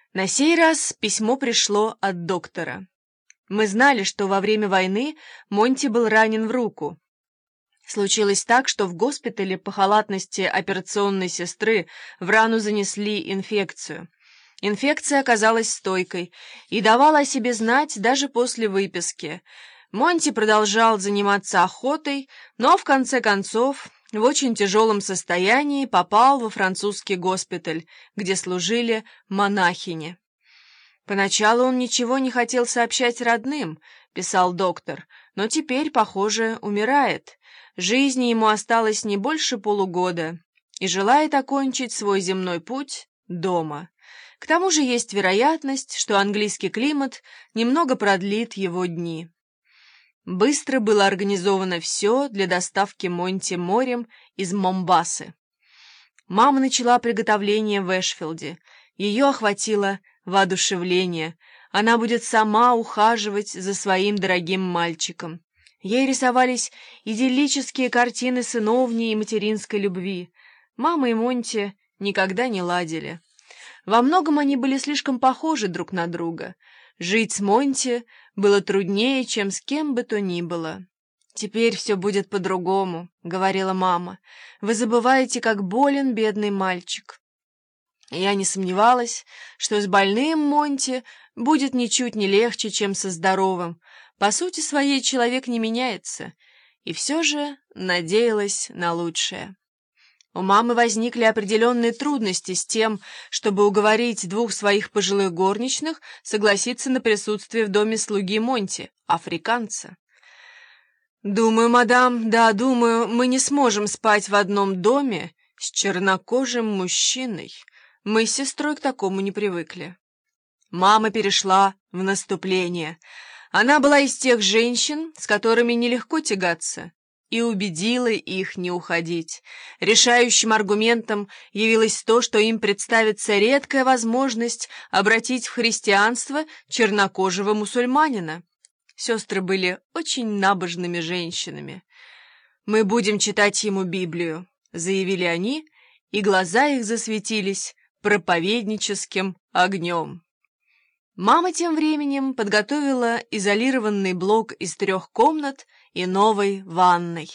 На сей раз письмо пришло от доктора. Мы знали, что во время войны Монти был ранен в руку. Случилось так, что в госпитале по халатности операционной сестры в рану занесли инфекцию. Инфекция оказалась стойкой и давала о себе знать даже после выписки. Монти продолжал заниматься охотой, но в конце концов в очень тяжелом состоянии попал во французский госпиталь, где служили монахини. «Поначалу он ничего не хотел сообщать родным», — писал доктор, «но теперь, похоже, умирает. Жизни ему осталось не больше полугода и желает окончить свой земной путь дома. К тому же есть вероятность, что английский климат немного продлит его дни». Быстро было организовано все для доставки Монти морем из Момбасы. Мама начала приготовление в Эшфилде. Ее охватило воодушевление. Она будет сама ухаживать за своим дорогим мальчиком. Ей рисовались идиллические картины сыновней и материнской любви. Мама и Монти никогда не ладили. Во многом они были слишком похожи друг на друга. Жить с Монти было труднее, чем с кем бы то ни было. «Теперь все будет по-другому», — говорила мама. «Вы забываете, как болен бедный мальчик». Я не сомневалась, что с больным Монти будет ничуть не легче, чем со здоровым. По сути своей человек не меняется, и все же надеялась на лучшее. У мамы возникли определенные трудности с тем, чтобы уговорить двух своих пожилых горничных согласиться на присутствие в доме слуги Монти, африканца. «Думаю, мадам, да, думаю, мы не сможем спать в одном доме с чернокожим мужчиной. Мы с сестрой к такому не привыкли». Мама перешла в наступление. Она была из тех женщин, с которыми нелегко тягаться, и убедила их не уходить. Решающим аргументом явилось то, что им представится редкая возможность обратить в христианство чернокожего мусульманина. Сестры были очень набожными женщинами. «Мы будем читать ему Библию», — заявили они, и глаза их засветились проповедническим огнем. Мама тем временем подготовила изолированный блок из 3 комнат и новой ванной.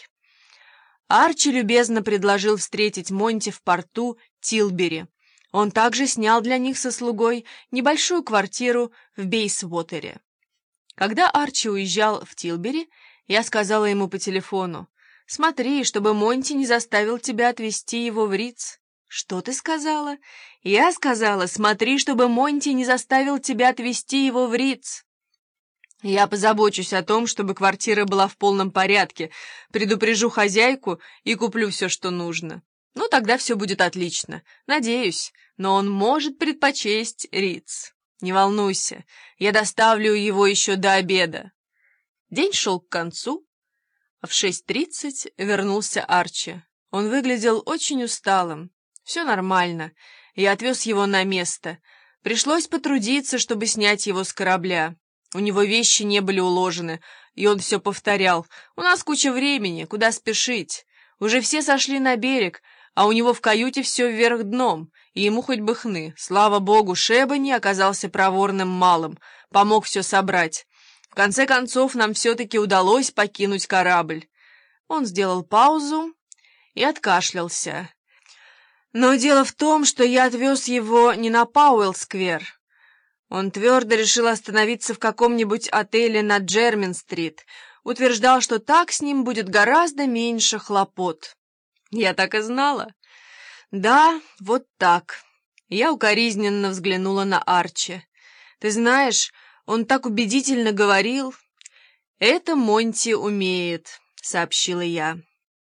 Арчи любезно предложил встретить Монти в порту Тилбери. Он также снял для них со слугой небольшую квартиру в Бейсвотере. Когда Арчи уезжал в Тилбери, я сказала ему по телефону: «Смотри, чтобы Монти не заставил тебя отвезти его в Риц». «Что ты сказала?» «Я сказала, смотри, чтобы Монти не заставил тебя отвезти его в Риц». «Я позабочусь о том, чтобы квартира была в полном порядке, предупрежу хозяйку и куплю все, что нужно. Ну, тогда все будет отлично, надеюсь, но он может предпочесть Риц. Не волнуйся, я доставлю его еще до обеда». День шел к концу, а в 6:30 вернулся Арчи. Он выглядел очень усталым. «Все нормально. Я отвез его на место. Пришлось потрудиться, чтобы снять его с корабля. У него вещи не были уложены, и он все повторял: «У нас куча времени, куда спешить?» Уже все сошли на берег, а у него в каюте все вверх дном, и ему хоть бы хны. Слава богу, Шебани оказался проворным малым, помог все собрать. В конце концов, нам все-таки удалось покинуть корабль». Он сделал паузу и откашлялся. «Но дело в том, что я отвез его не на Пауэлл-сквер. Он твердо решил остановиться в каком-нибудь отеле на Джермин-стрит. Утверждал, что так с ним будет гораздо меньше хлопот». Я так и знала. «Да, вот так». Я укоризненно взглянула на Арчи. «Ты знаешь, он так убедительно говорил». «Это Монти умеет», — сообщила я.